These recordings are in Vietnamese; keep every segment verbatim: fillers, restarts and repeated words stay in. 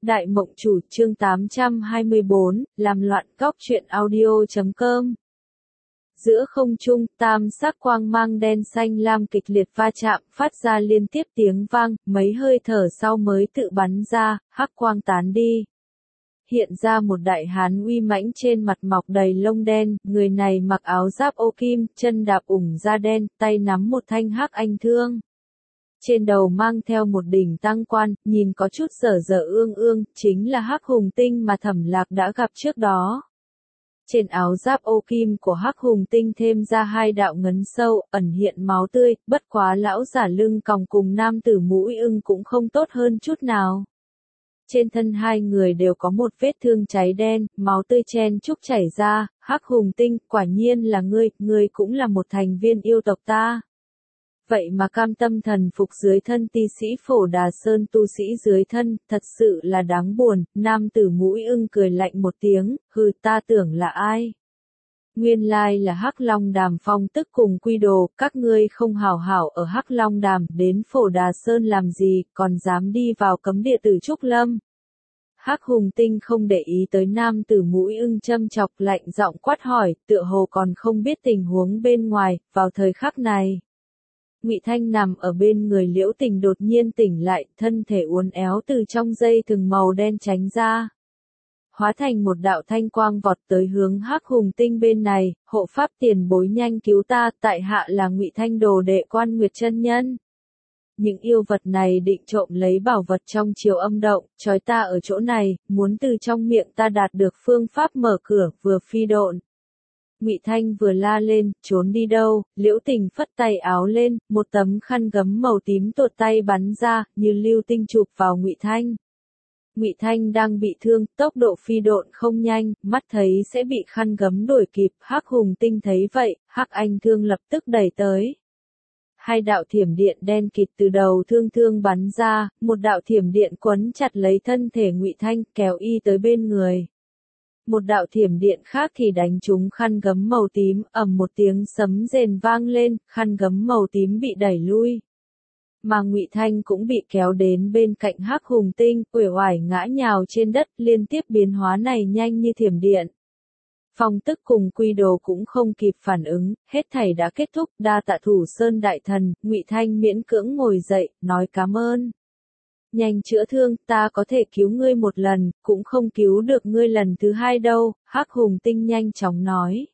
Đại Mộng Chủ chương tám trăm hai mươi bốn, làm loạn góc truyện audio chấm com. Giữa không trung, tam sắc quang mang đen xanh lam kịch liệt va chạm, phát ra liên tiếp tiếng vang, mấy hơi thở sau mới tự bắn ra, hắc quang tán đi. Hiện ra một đại hán uy mãnh trên mặt mọc đầy lông đen, người này mặc áo giáp ô kim, chân đạp ủng da đen, tay nắm một thanh hắc anh thương. Trên đầu mang theo một đỉnh tăng quan, nhìn có chút dở dở ương ương, chính là Hắc Hùng Tinh mà Thẩm Lạc đã gặp trước đó. Trên áo giáp ô kim của Hắc Hùng Tinh thêm ra hai đạo ngấn sâu, ẩn hiện máu tươi, bất quá lão giả lưng còng cùng nam tử mũi ưng cũng không tốt hơn chút nào. Trên thân hai người đều có một vết thương cháy đen, máu tươi chen chúc chảy ra, Hắc Hùng Tinh, quả nhiên là ngươi, ngươi cũng là một thành viên yêu tộc ta. Vậy mà cam tâm thần phục dưới thân ti sĩ Phổ Đà Sơn tu sĩ dưới thân, thật sự là đáng buồn, nam tử mũi ưng cười lạnh một tiếng, hừ ta tưởng là ai? Nguyên lai là Hắc Long Đàm Phong Tức cùng Quy Đồ, các ngươi không hảo hảo ở Hắc Long Đàm, đến Phổ Đà Sơn làm gì, còn dám đi vào cấm địa tử Trúc Lâm. Hắc Hùng Tinh không để ý tới nam tử mũi ưng châm chọc lạnh giọng quát hỏi, tựa hồ còn không biết tình huống bên ngoài, vào thời khắc này. Ngụy Thanh nằm ở bên người Liễu Tình đột nhiên tỉnh lại, thân thể uốn éo từ trong dây thừng màu đen tránh ra. Hóa thành một đạo thanh quang vọt tới hướng Hắc Hùng Tinh bên này, hộ pháp tiền bối nhanh cứu ta, tại hạ là Ngụy Thanh đồ đệ Quan Nguyệt chân nhân. Những yêu vật này định trộm lấy bảo vật trong chiều âm động, trói ta ở chỗ này, muốn từ trong miệng ta đạt được phương pháp mở cửa, vừa phi độn. Ngụy Thanh vừa la lên, trốn đi đâu, Liễu Tình phất tay áo lên, một tấm khăn gấm màu tím tuột tay bắn ra, như lưu tinh chụp vào Ngụy Thanh. Ngụy Thanh đang bị thương, tốc độ phi độn không nhanh, mắt thấy sẽ bị khăn gấm đuổi kịp, Hắc Hùng Tinh thấy vậy, Hắc Anh thương lập tức đẩy tới. Hai đạo thiểm điện đen kịt từ đầu thương thương bắn ra, một đạo thiểm điện quấn chặt lấy thân thể Ngụy Thanh, kéo y tới bên người. Một đạo thiểm điện khác thì đánh trúng khăn gấm màu tím, ầm một tiếng sấm rền vang lên, khăn gấm màu tím bị đẩy lui. Mà Ngụy Thanh cũng bị kéo đến bên cạnh Hắc Hùng Tinh, uể oải ngã nhào trên đất, liên tiếp biến hóa này nhanh như thiểm điện. Phong Tức cùng Quy Đồ cũng không kịp phản ứng, hết thảy đã kết thúc, đa tạ Thủ Sơn đại thần, Ngụy Thanh miễn cưỡng ngồi dậy, nói cảm ơn. Nhanh chữa thương, ta có thể cứu ngươi một lần, cũng không cứu được ngươi lần thứ hai đâu, Hắc Hùng Tinh nhanh chóng nói.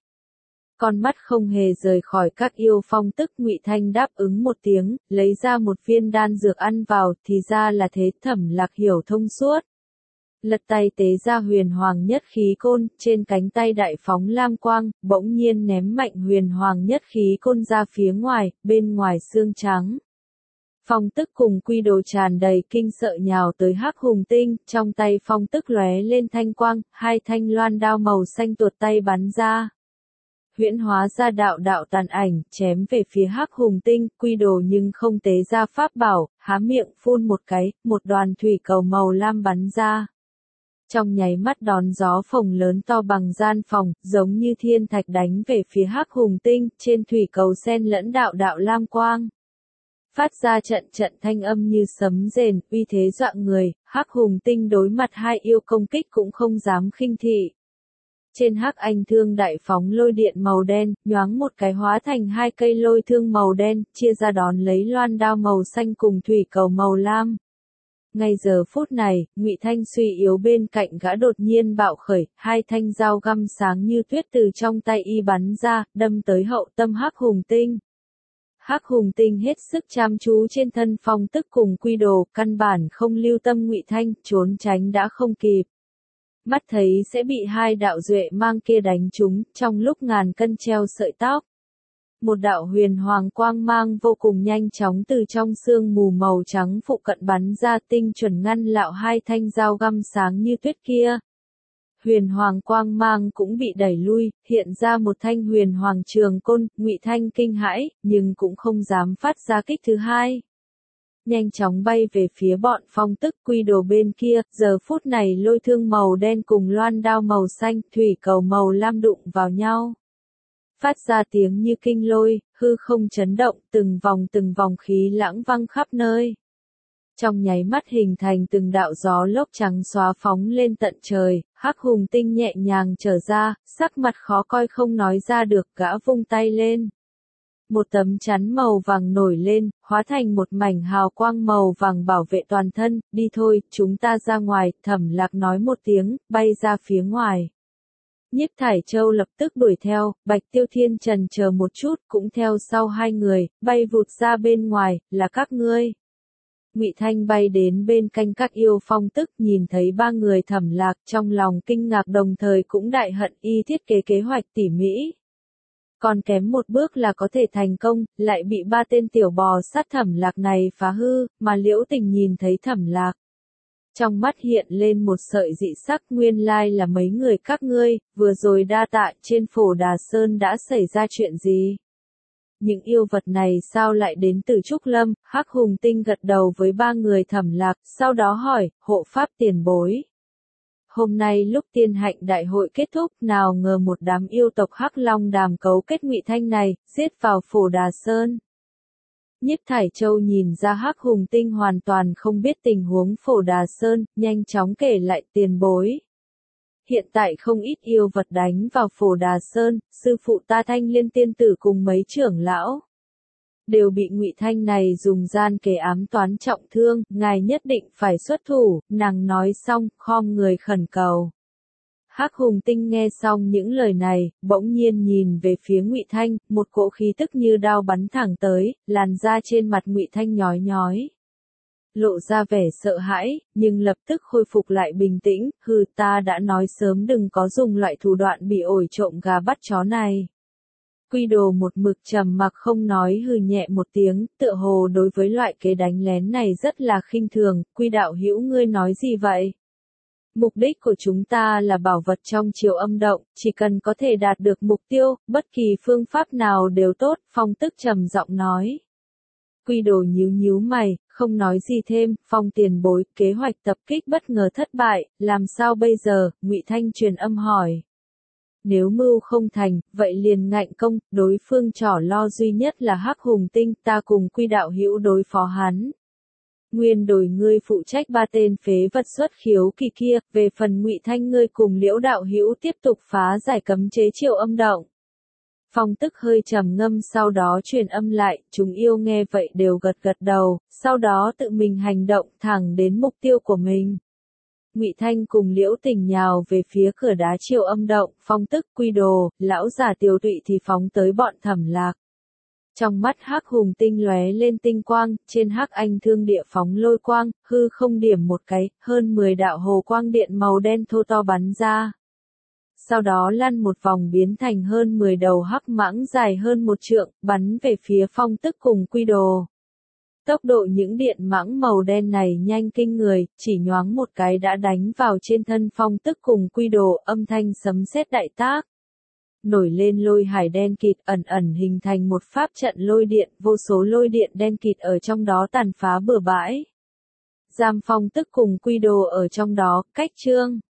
Con mắt không hề rời khỏi các yêu Phong Tức, Ngụy Thanh đáp ứng một tiếng, lấy ra một viên đan dược ăn vào, thì ra là thế. Thẩm Lạc hiểu thông suốt. Lật tay tế ra huyền hoàng nhất khí côn, trên cánh tay đại phóng lam quang, bỗng nhiên ném mạnh huyền hoàng nhất khí côn ra phía ngoài, bên ngoài xương trắng. Phong Tức cùng Quy Đồ tràn đầy kinh sợ nhào tới Hắc Hùng Tinh, trong tay Phong Tức lóe lên thanh quang, hai thanh loan đao màu xanh tuột tay bắn ra. Huyễn hóa ra đạo đạo tàn ảnh, chém về phía Hắc Hùng Tinh, Quy Đồ nhưng không tế ra pháp bảo, há miệng phun một cái, một đoàn thủy cầu màu lam bắn ra. Trong nháy mắt đón gió phồng lớn to bằng gian phòng, giống như thiên thạch đánh về phía Hắc Hùng Tinh, trên thủy cầu xen lẫn đạo đạo lam quang. Phát ra trận trận thanh âm như sấm rền, uy thế dọa người, Hắc Hùng Tinh đối mặt hai yêu công kích cũng không dám khinh thị. Trên Hắc Anh thương đại phóng lôi điện màu đen, nhoáng một cái hóa thành hai cây lôi thương màu đen, chia ra đón lấy loan đao màu xanh cùng thủy cầu màu lam. Ngay giờ phút này, Ngụy Thanh suy yếu bên cạnh gã đột nhiên bạo khởi, hai thanh dao găm sáng như tuyết từ trong tay y bắn ra, đâm tới hậu tâm Hắc Hùng Tinh. Hắc Hùng Tinh hết sức chăm chú trên thân Phong Tức cùng Quy Đồ, căn bản không lưu tâm Ngụy Thanh, trốn tránh đã không kịp. Mắt thấy sẽ bị hai đạo duệ mang kia đánh trúng, trong lúc ngàn cân treo sợi tóc. Một đạo huyền hoàng quang mang vô cùng nhanh chóng từ trong sương mù màu trắng phụ cận bắn ra, tinh chuẩn ngăn lạo hai thanh dao găm sáng như tuyết kia. Huyền hoàng quang mang cũng bị đẩy lui, hiện ra một thanh huyền hoàng trường côn, Ngụy Thanh kinh hãi, nhưng cũng không dám phát ra kích thứ hai. Nhanh chóng bay về phía bọn Phong Tức, Quy Đồ bên kia, giờ phút này lôi thương màu đen cùng loan đao màu xanh, thủy cầu màu lam đụng vào nhau. Phát ra tiếng như kinh lôi, hư không chấn động, từng vòng từng vòng khí lãng văng khắp nơi. Trong nháy mắt hình thành từng đạo gió lốc trắng xóa phóng lên tận trời, Hắc Hùng Tinh nhẹ nhàng trở ra, sắc mặt khó coi không nói ra được, gã vung tay lên. Một tấm chắn màu vàng nổi lên, hóa thành một mảnh hào quang màu vàng bảo vệ toàn thân, đi thôi, chúng ta ra ngoài, Thẩm Lạc nói một tiếng, bay ra phía ngoài. Nhiếp Thải Châu lập tức đuổi theo, Bạch Tiêu Thiên chần chờ một chút, cũng theo sau hai người, bay vụt ra bên ngoài, là các ngươi. Ngụy Thanh bay đến bên cạnh các yêu phong tức nhìn thấy ba người Thẩm Lạc trong lòng kinh ngạc đồng thời cũng đại hận y thiết kế kế hoạch tỉ mỉ. Còn kém một bước là có thể thành công, lại bị ba tên tiểu bò sát Thẩm Lạc này phá hư, mà Liễu Tình nhìn thấy Thẩm Lạc. Trong mắt hiện lên một sợi dị sắc, nguyên lai là mấy người các ngươi, vừa rồi đa tạ, trên Phổ Đà Sơn đã xảy ra chuyện gì? Những yêu vật này sao lại đến từ Trúc Lâm? Hắc Hùng Tinh gật đầu với ba người Thẩm Lạc, sau đó hỏi, hộ pháp tiền bối. Hôm nay lúc tiên hạnh đại hội kết thúc, nào ngờ một đám yêu tộc Hắc Long Đàm cấu kết Ngụy Thanh này, giết vào Phổ Đà Sơn. Nhiếp Thải Châu nhìn ra Hắc Hùng Tinh hoàn toàn không biết tình huống Phổ Đà Sơn, nhanh chóng kể lại tiền bối. Hiện tại không ít yêu vật đánh vào Phổ Đà Sơn, sư phụ ta Thanh Liên tiên tử cùng mấy trưởng lão đều bị Ngụy Thanh này dùng gian kế ám toán trọng thương, ngài nhất định phải xuất thủ, nàng nói xong, khom người khẩn cầu. Hắc Hùng Tinh nghe xong những lời này, bỗng nhiên nhìn về phía Ngụy Thanh, một cỗ khí tức như đao bắn thẳng tới, làn da trên mặt Ngụy Thanh nhói nhói. Lộ ra vẻ sợ hãi, nhưng lập tức khôi phục lại bình tĩnh, hừ ta đã nói sớm đừng có dùng loại thủ đoạn bị ổi trộm gà bắt chó này. Quy Đồ một mực trầm mặc không nói hừ nhẹ một tiếng, tựa hồ đối với loại kế đánh lén này rất là khinh thường, Quy đạo hữu ngươi nói gì vậy? Mục đích của chúng ta là bảo vật trong chiều âm động, chỉ cần có thể đạt được mục tiêu, bất kỳ phương pháp nào đều tốt, Phong Tức trầm giọng nói. Quy Đồ nhíu nhíu mày, không nói gì thêm, Phong tiền bối, kế hoạch tập kích bất ngờ thất bại, làm sao bây giờ, Ngụy Thanh truyền âm hỏi. Nếu mưu không thành, vậy liền ngạnh công, đối phương trỏ lo duy nhất là Hắc Hùng Tinh, ta cùng Quy đạo hữu đối phó hắn. Nguyên đổi ngươi phụ trách ba tên phế vật xuất khiếu kỳ kia, về phần Ngụy Thanh ngươi cùng Liễu đạo hữu tiếp tục phá giải cấm chế chiều âm động. Phong Tức hơi trầm ngâm sau đó truyền âm lại, chúng yêu nghe vậy đều gật gật đầu, sau đó tự mình hành động thẳng đến mục tiêu của mình. Ngụy Thanh cùng Liễu Tình nhào về phía cửa đá chiều âm động, Phong Tức, Quy Đồ, lão giả Tiều Tụy thì phóng tới bọn Thẩm Lạc. Trong mắt Hắc Hùng Tinh lóe lên tinh quang, trên Hắc Anh Thương địa phóng lôi quang, hư không điểm một cái, hơn mười đạo hồ quang điện màu đen thô to bắn ra. Sau đó lăn một vòng biến thành hơn mười đầu hắc mãng dài hơn một trượng, bắn về phía Phong Tức cùng Quy Đồ. Tốc độ những điện mãng màu đen này nhanh kinh người, chỉ nhoáng một cái đã đánh vào trên thân Phong Tức cùng Quy Đồ, âm thanh sấm sét đại tác. Nổi lên lôi hải đen kịt ẩn ẩn hình thành một pháp trận lôi điện, vô số lôi điện đen kịt ở trong đó tàn phá bừa bãi. Giam Phong Tức cùng Quy Đồ ở trong đó, cách trương.